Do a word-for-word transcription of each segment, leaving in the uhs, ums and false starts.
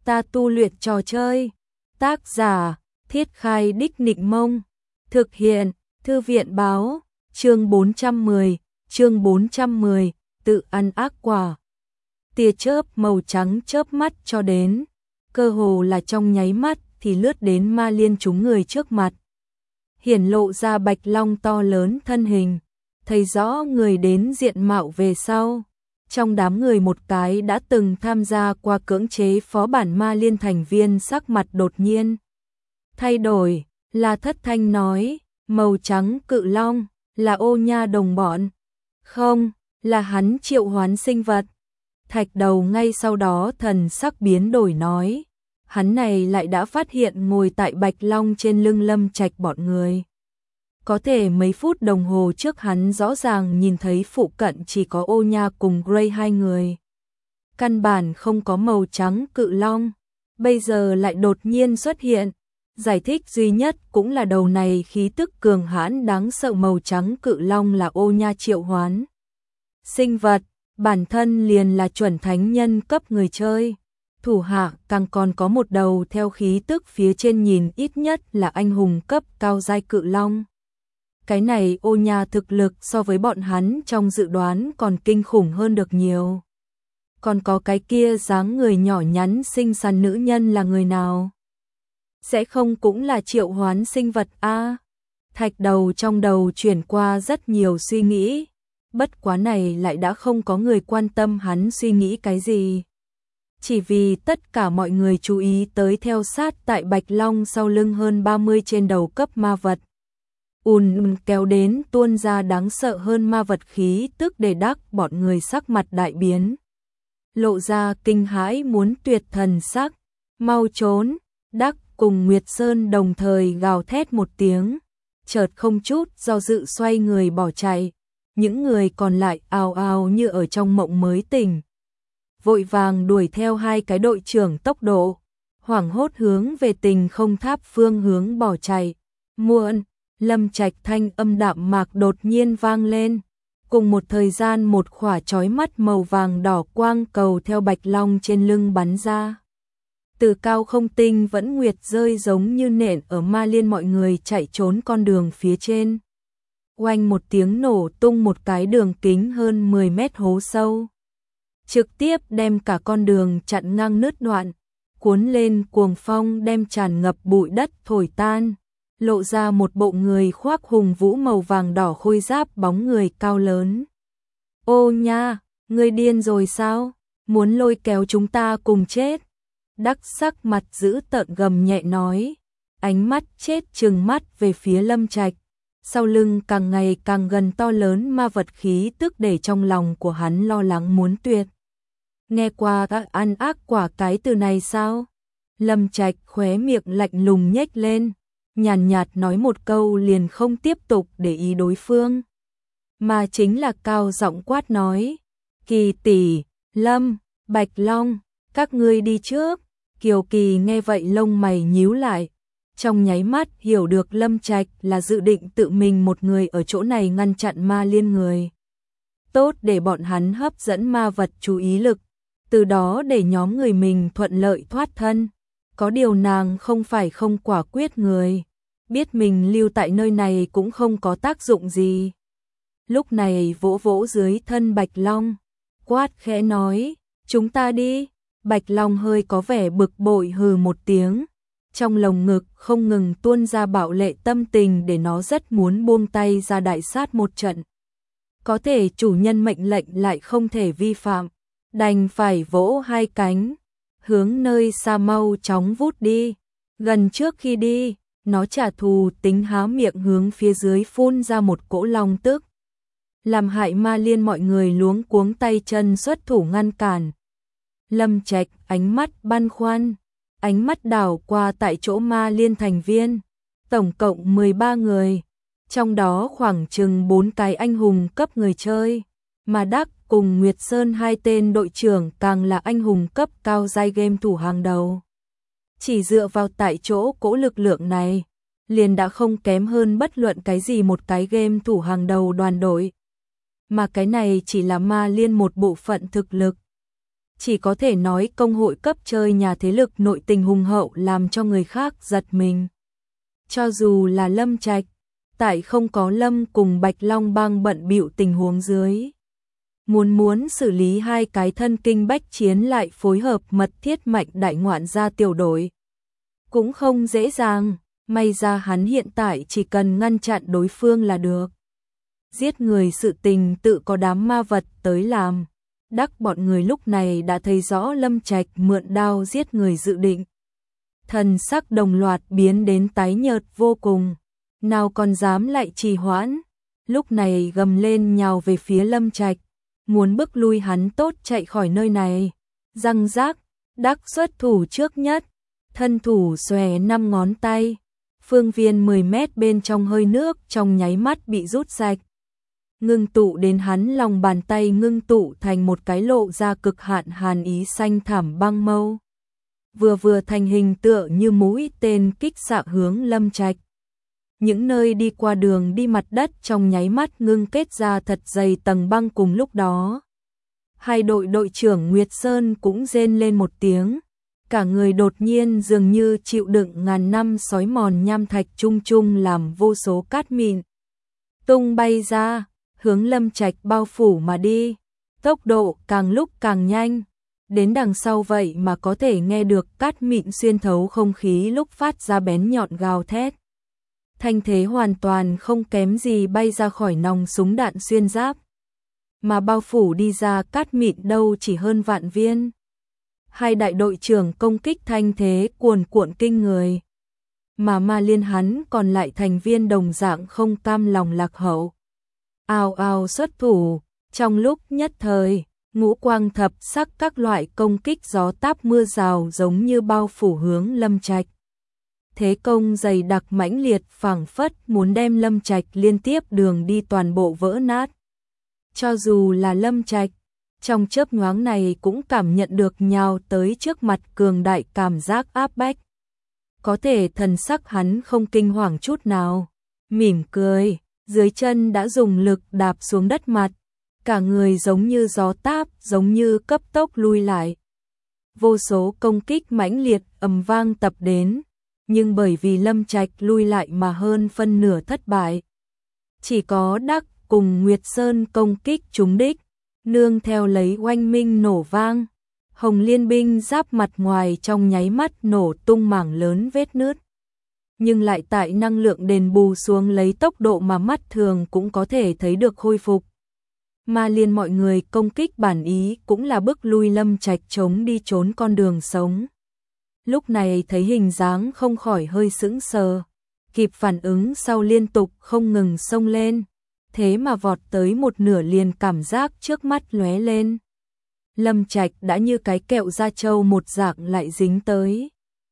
ta tu luyện trò chơi. Tác giả, Thiết Khai Đích Nịnh Mông. Thực hiện, Thư viện báo, chương bốn trăm mười, chương bốn trăm mười, tự ăn ác quả. Tia chớp màu trắng chớp mắt cho đến, cơ hồ là trong nháy mắt thì lướt đến Ma Liên chúng người trước mặt. Hiển lộ ra Bạch Long to lớn thân hình, thấy rõ người đến diện mạo về sau. Trong đám người một cái đã từng tham gia qua cưỡng chế phó bản Ma Liên thành viên sắc mặt đột nhiên thay đổi, là Thất Thanh nói, màu trắng cự long, là Ô Nha đồng bọn. Không, là hắn triệu hoán sinh vật. Thạch Đầu ngay sau đó thần sắc biến đổi nói, hắn này lại đã phát hiện ngồi tại Bạch Long trên lưng Lâm Trạch bọn người. Có thể mấy phút đồng hồ trước hắn rõ ràng nhìn thấy phụ cận chỉ có Ô Nha cùng Grey hai người. Căn bản không có màu trắng cự long, bây giờ lại đột nhiên xuất hiện. Giải thích duy nhất cũng là đầu này khí tức cường hãn đáng sợ màu trắng cự long là Ô Nha triệu hoán. Sinh vật, bản thân liền là chuẩn thánh nhân cấp người chơi. Thủ hạ càng còn có một đầu theo khí tức phía trên nhìn ít nhất là anh hùng cấp cao giai cự long. Cái này Ô Nha thực lực so với bọn hắn trong dự đoán còn kinh khủng hơn được nhiều. Còn có cái kia dáng người nhỏ nhắn xinh xắn nữ nhân là người nào? Sẽ không cũng là triệu hoán sinh vật a? Thạch Đầu trong đầu chuyển qua rất nhiều suy nghĩ, bất quá này lại đã không có người quan tâm hắn suy nghĩ cái gì. Chỉ vì tất cả mọi người chú ý tới theo sát tại Bạch Long sau lưng hơn ba mươi trên đầu cấp ma vật. Ùn ùn kéo đến tuôn ra đáng sợ hơn ma vật khí tức để đắc bọn người sắc mặt đại biến. Lộ ra kinh hãi muốn tuyệt thần sắc, mau trốn, đắc cùng Nguyệt Sơn đồng thời gào thét một tiếng, chợt không chút do dự xoay người bỏ chạy, những người còn lại ào ào như ở trong mộng mới tỉnh. Vội vàng đuổi theo hai cái đội trưởng tốc độ, hoảng hốt hướng về Tình Không Tháp phương hướng bỏ chạy. Muộn, Lâm Trạch thanh âm đạm mạc đột nhiên vang lên, cùng một thời gian một khỏa chói mắt màu vàng đỏ quang cầu theo Bạch Long trên lưng bắn ra. Từ cao không tinh vẫn nguyệt rơi giống như nện ở Ma Liên mọi người chạy trốn con đường phía trên. Oanh một tiếng nổ tung một cái đường kính hơn mười mét hố sâu. Trực tiếp đem cả con đường chặn ngang nứt đoạn, cuốn lên cuồng phong đem tràn ngập bụi đất thổi tan, lộ ra một bộ người khoác hùng vũ màu vàng đỏ khôi giáp bóng người cao lớn. Ô Nha, ngươi điên rồi sao? Muốn lôi kéo chúng ta cùng chết? Đắc sắc mặt giữ tợn gầm nhẹ nói, ánh mắt chết trừng mắt về phía Lâm Trạch. Sau lưng càng ngày càng gần to lớn ma vật khí tức để trong lòng của hắn lo lắng muốn tuyệt. Nghe qua các ăn ác quả cái từ này sao? Lâm Trạch khóe miệng lạnh lùng nhếch lên, nhàn nhạt nói một câu liền không tiếp tục để ý đối phương. Mà chính là cao giọng quát nói, Kỳ tỷ, Lâm, Bạch Long, các ngươi đi trước. Kiều Kỳ nghe vậy lông mày nhíu lại, trong nháy mắt hiểu được Lâm Trạch là dự định tự mình một người ở chỗ này ngăn chặn Ma Liên người. Tốt để bọn hắn hấp dẫn ma vật chú ý lực, từ đó để nhóm người mình thuận lợi thoát thân. Có điều nàng không phải không quả quyết người, biết mình lưu tại nơi này cũng không có tác dụng gì. Lúc này vỗ vỗ dưới thân Bạch Long, quát khẽ nói, chúng ta đi. Bạch Long hơi có vẻ bực bội hừ một tiếng, trong lồng ngực không ngừng tuôn ra bạo lệ tâm tình để nó rất muốn buông tay ra đại sát một trận. Có thể chủ nhân mệnh lệnh lại không thể vi phạm, đành phải vỗ hai cánh, hướng nơi xa mau chóng vút đi. Gần trước khi đi, nó trả thù tính há miệng hướng phía dưới phun ra một cỗ long tức, làm hại Ma Liên mọi người luống cuống tay chân xuất thủ ngăn cản. Lâm Trạch ánh mắt băn khoăn, ánh mắt đảo qua tại chỗ Ma Liên thành viên, tổng cộng mười ba người, trong đó khoảng chừng bốn cái anh hùng cấp người chơi, mà Đắc cùng Nguyệt Sơn hai tên đội trưởng càng là anh hùng cấp cao giai game thủ hàng đầu. Chỉ dựa vào tại chỗ cỗ lực lượng này, liền đã không kém hơn bất luận cái gì một cái game thủ hàng đầu đoàn đội. Mà cái này chỉ là Ma Liên một bộ phận thực lực. Chỉ có thể nói công hội cấp chơi nhà thế lực nội tình hùng hậu làm cho người khác giật mình. Cho dù là Lâm Trạch, tại không có Lâm cùng Bạch Long bang bận bịu tình huống dưới. Muốn muốn xử lý hai cái thân kinh bách chiến lại phối hợp mật thiết mạnh đại ngoạn gia tiểu đội. Cũng không dễ dàng, may ra hắn hiện tại chỉ cần ngăn chặn đối phương là được. Giết người sự tình tự có đám ma vật tới làm. Đắc bọn người lúc này đã thấy rõ Lâm Trạch mượn đao giết người dự định. Thần sắc đồng loạt biến đến tái nhợt vô cùng. Nào còn dám lại trì hoãn. Lúc này gầm lên nhào về phía Lâm Trạch. Muốn bức lui hắn tốt chạy khỏi nơi này. Răng rác, Đắc xuất thủ trước nhất. Thân thủ xòe năm ngón tay. Phương viên mười mét bên trong hơi nước trong nháy mắt bị rút sạch. Ngưng tụ đến hắn lòng bàn tay ngưng tụ thành một cái lộ ra cực hạn hàn ý xanh thảm băng mâu. Vừa vừa thành hình tựa như mũi tên kích xạ hướng Lâm Trạch. Những nơi đi qua đường đi mặt đất trong nháy mắt ngưng kết ra thật dày tầng băng cùng lúc đó. Hai đội đội trưởng Nguyệt Sơn cũng rên lên một tiếng. Cả người đột nhiên dường như chịu đựng ngàn năm sói mòn nham thạch chung chung làm vô số cát mịn. Tung bay ra, hướng Lâm Trạch bao phủ mà đi. Tốc độ càng lúc càng nhanh. Đến đằng sau vậy mà có thể nghe được cát mịn xuyên thấu không khí lúc phát ra bén nhọn gào thét. Thanh thế hoàn toàn không kém gì bay ra khỏi nòng súng đạn xuyên giáp. Mà bao phủ đi ra cát mịn đâu chỉ hơn vạn viên. Hai đại đội trưởng công kích thanh thế cuồn cuộn kinh người. Mà Ma Liên hắn còn lại thành viên đồng dạng không cam lòng lạc hậu. Ào ào xuất thủ, trong lúc nhất thời, ngũ quang thập sắc các loại công kích gió táp mưa rào giống như bao phủ hướng Lâm Trạch. Thế công dày đặc mãnh liệt phảng phất muốn đem Lâm Trạch liên tiếp đường đi toàn bộ vỡ nát. Cho dù là Lâm Trạch, trong chớp nhoáng này cũng cảm nhận được nhào tới trước mặt cường đại cảm giác áp bách. Có thể thần sắc hắn không kinh hoàng chút nào, mỉm cười, dưới chân đã dùng lực đạp xuống đất mặt, cả người giống như gió táp, giống như cấp tốc lui lại. Vô số công kích mãnh liệt ầm vang tập đến, nhưng bởi vì Lâm Trạch lui lại mà hơn phân nửa thất bại. Chỉ có Đắc cùng Nguyệt Sơn công kích trúng đích, nương theo lấy oanh minh nổ vang, Hồng Liên binh giáp mặt ngoài trong nháy mắt nổ tung mảng lớn vết nứt. Nhưng lại tại năng lượng đền bù xuống lấy tốc độ mà mắt thường cũng có thể thấy được khôi phục. Ma Liên mọi người công kích bản ý cũng là bức lui Lâm Trạch chống đi trốn con đường sống. Lúc này thấy hình dáng không khỏi hơi sững sờ, kịp phản ứng sau liên tục không ngừng xông lên, thế mà vọt tới một nửa liền cảm giác trước mắt lóe lên. Lâm Trạch đã như cái kẹo da trâu một dạng lại dính tới.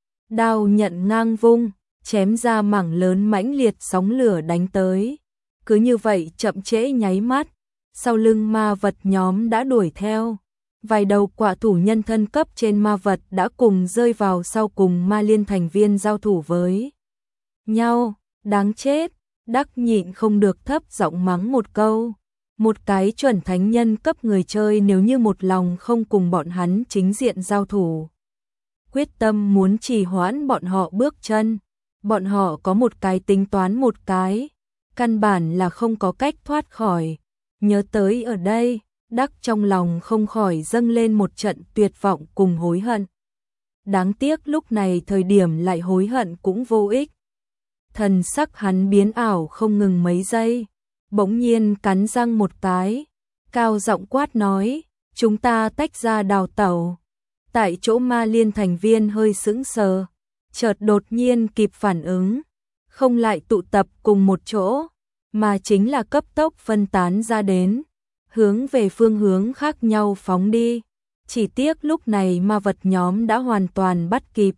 Đao nhận ngang vung, chém ra mảng lớn mãnh liệt sóng lửa đánh tới. Cứ như vậy chậm trễ nháy mắt, sau lưng ma vật nhóm đã đuổi theo. Vài đầu quả thủ nhân thân cấp trên ma vật đã cùng rơi vào sau cùng Ma Liên thành viên giao thủ với nhau. Đáng chết, Đắc nhịn không được thấp giọng mắng một câu. Một cái chuẩn thánh nhân cấp người chơi nếu như một lòng không cùng bọn hắn chính diện giao thủ. Quyết tâm muốn trì hoãn bọn họ bước chân. Bọn họ có một cái tính toán một cái. Căn bản là không có cách thoát khỏi. Nhớ tới ở đây, Đắc trong lòng không khỏi dâng lên một trận tuyệt vọng cùng hối hận. Đáng tiếc lúc này thời điểm lại hối hận cũng vô ích. Thần sắc hắn biến ảo không ngừng mấy giây, bỗng nhiên cắn răng một cái, cao giọng quát nói, chúng ta tách ra đào tẩu. Tại chỗ Ma Liên thành viên hơi sững sờ, chợt đột nhiên kịp phản ứng, không lại tụ tập cùng một chỗ, mà chính là cấp tốc phân tán ra đến, hướng về phương hướng khác nhau phóng đi. Chỉ tiếc lúc này ma vật nhóm đã hoàn toàn bắt kịp.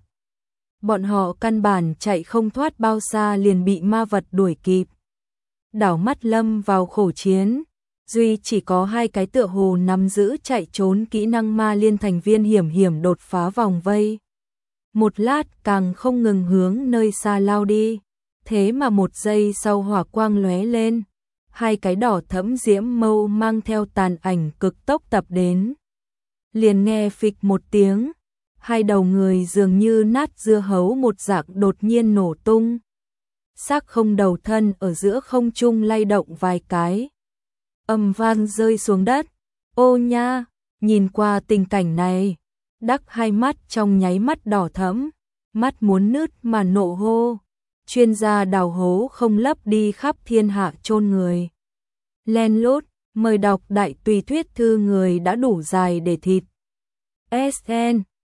Bọn họ căn bản chạy không thoát bao xa liền bị ma vật đuổi kịp. Đảo mắt lâm vào khổ chiến, duy chỉ có hai cái tựa hồ nắm giữ chạy trốn kỹ năng Ma Liên thành viên hiểm hiểm đột phá vòng vây. Một lát càng không ngừng hướng nơi xa lao đi, thế mà một giây sau hỏa quang lóe lên, hai cái đỏ thẫm diễm mâu mang theo tàn ảnh cực tốc tập đến. liền nghe phịch một tiếng, hai đầu người dường như nát dưa hấu một dạng đột nhiên nổ tung. Xác không đầu thân ở giữa không trung lay động vài cái, ầm vang rơi xuống đất. Ô nha, nhìn qua tình cảnh này, Đắc hai mắt trong nháy mắt đỏ thẫm, mắt muốn nứt mà nộ hô. Chuyên gia đào hố không lấp đi khắp thiên hạ chôn người. Len lút, mời đọc đại tùy thuyết thư người đã đủ dài để thịt. ét en